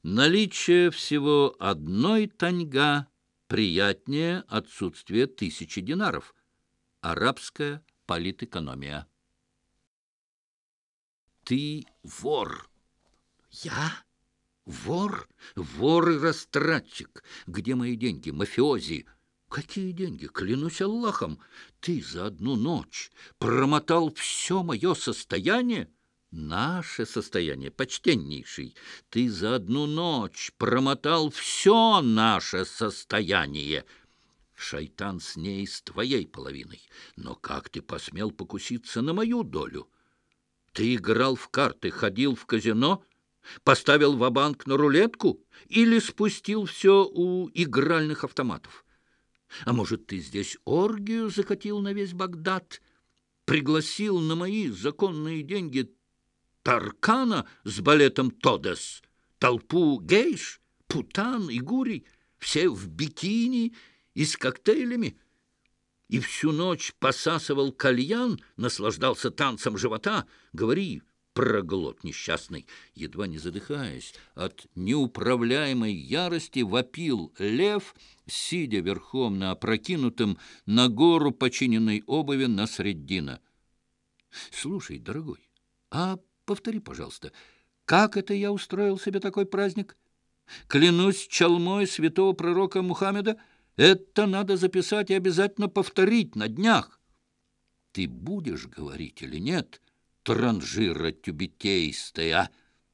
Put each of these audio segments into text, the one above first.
Наличие всего одной таньга приятнее отсутствия 1000 динаров. Арабская политэкономия. Ты вор. Я? Вор? Вор и растратчик. Где мои деньги, мафиози? Какие деньги? Клянусь Аллахом, ты за одну ночь промотал все мое состояние? Наше состояние, почтеннейший. Ты за одну ночь промотал все наше состояние. Шайтан с ней, с твоей половиной. Но как ты посмел покуситься на мою долю? Ты играл в карты, ходил в казино, поставил ва-банк на рулетку или спустил все у игральных автоматов? А может, ты здесь оргию закатил на весь Багдад, пригласил на мои законные деньги Таркана с балетом «Тодес», толпу гейш, путан и гурий, все в бикини и с коктейлями, и всю ночь посасывал кальян, наслаждался танцем живота? Говори, проглот несчастный!» Едва не задыхаясь от неуправляемой ярости, вопил лев, сидя верхом на опрокинутом на гору починенной обуви Насреддина. «Слушай, дорогой, а повтори, пожалуйста, как это я устроил себе такой праздник? Клянусь чалмой святого пророка Мухаммеда, это надо записать и обязательно повторить на днях. Ты будешь говорить или нет, транжира тюбетейстая?»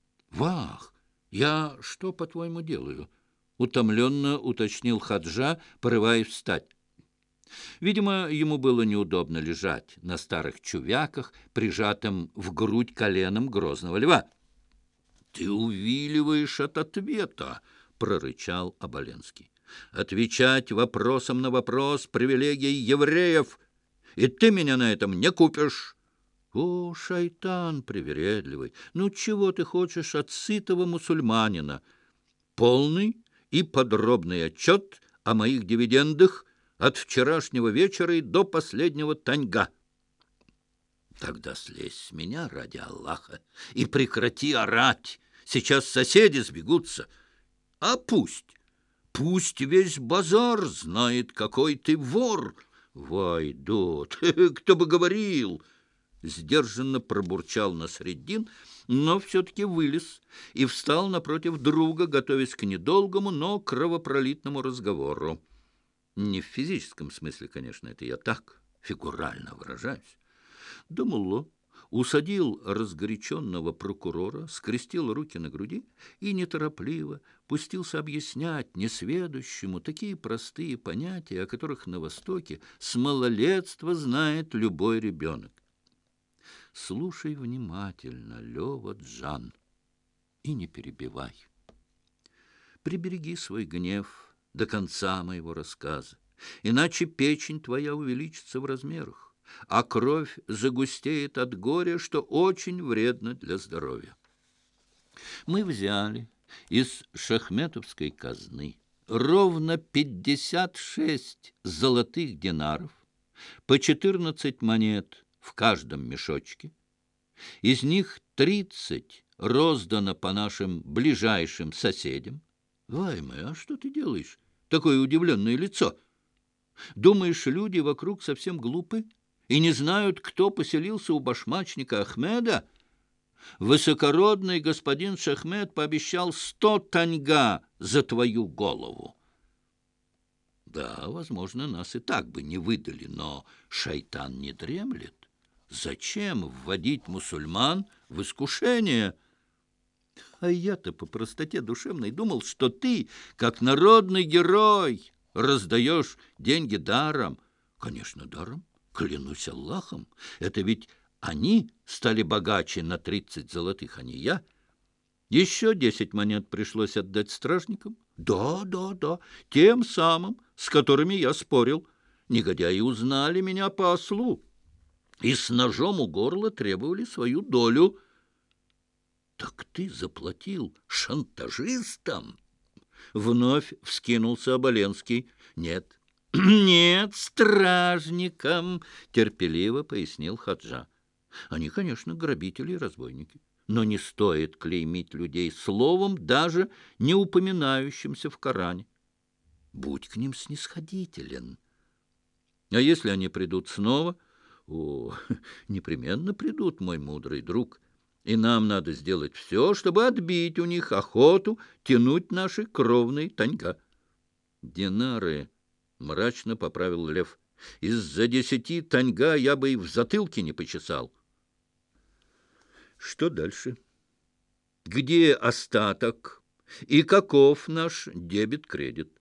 «Вах, я что, по-твоему, делаю?» — утомленно уточнил Хаджа, порываясь встать. Видимо, ему было неудобно лежать на старых чувяках, прижатым в грудь коленом грозного льва. «Ты увиливаешь от ответа», — прорычал Оболенский. «Отвечать вопросом на вопрос — привилегия евреев, и ты меня на этом не купишь». «О, шайтан привередливый, ну чего ты хочешь от сытого мусульманина? Полный и подробный отчет о моих дивидендах от вчерашнего вечера и до последнего таньга». «Тогда слезь с меня ради Аллаха и прекрати орать. Сейчас соседи сбегутся. А пусть весь базар знает, какой ты вор». «Вайдот, кто бы говорил!» Сдержанно пробурчал Насреддин, но все-таки вылез и встал напротив друга, готовясь к недолгому, но кровопролитному разговору. Не в физическом смысле, конечно, это я так фигурально выражаюсь. Думалло усадил разгоряченного прокурора, скрестил руки на груди и неторопливо пустился объяснять несведущему такие простые понятия, о которых на Востоке с малолетства знает любой ребенок. Слушай внимательно, Лёва Джан, и не перебивай. Прибереги свой гнев до конца моего рассказа, иначе печень твоя увеличится в размерах, а кровь загустеет от горя, что очень вредно для здоровья. Мы взяли из шахметовской казны ровно 56 золотых динаров, по 14 монет в каждом мешочке. Из них 30 роздано по нашим ближайшим соседям. Ваймэ, а что ты делаешь? Такое удивленное лицо. Думаешь, люди вокруг совсем глупы и не знают, кто поселился у башмачника Ахмеда? Высокородный господин Шахмед пообещал 100 таньга за твою голову. Да, возможно, нас и так бы не выдали, но шайтан не дремлет. Зачем вводить мусульман в искушение? А я-то по простоте душевной думал, что ты, как народный герой, раздаешь деньги даром. Конечно, даром, клянусь Аллахом. Это ведь они стали богаче на 30 золотых, а не я. Еще 10 монет пришлось отдать стражникам. Да, тем самым, с которыми я спорил. Негодяи узнали меня по ослу и с ножом у горла требовали свою долю. Так ты заплатил шантажистам? Вновь вскинулся Оболенский. Нет, нет, стражникам, терпеливо пояснил Хаджа. Они, конечно, грабители и разбойники. Но не стоит клеймить людей словом, даже не упоминающимся в Коране. Будь к ним снисходителен. А если они придут снова? О, непременно придут, мой мудрый друг. И нам надо сделать все, чтобы отбить у них охоту тянуть наши кровные таньга. Динары, — мрачно поправил Лев, — из-за 10 таньга я бы и в затылке не почесал. Что дальше? Где остаток? И каков наш дебет-кредит?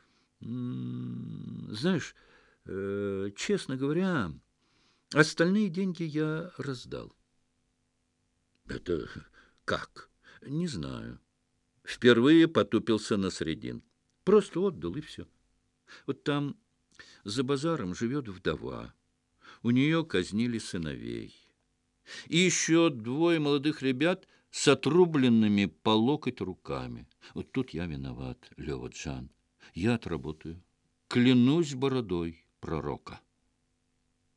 Знаешь, честно говоря, остальные деньги я раздал. Это как? Не знаю. Впервые потупился Насреддин. Просто отдал, и все. Вот там за базаром живет вдова. У нее казнили сыновей. И еще 2 молодых ребят с отрубленными по локоть руками. Вот тут я виноват, Лева-джан. Я отработаю. Клянусь бородой пророка.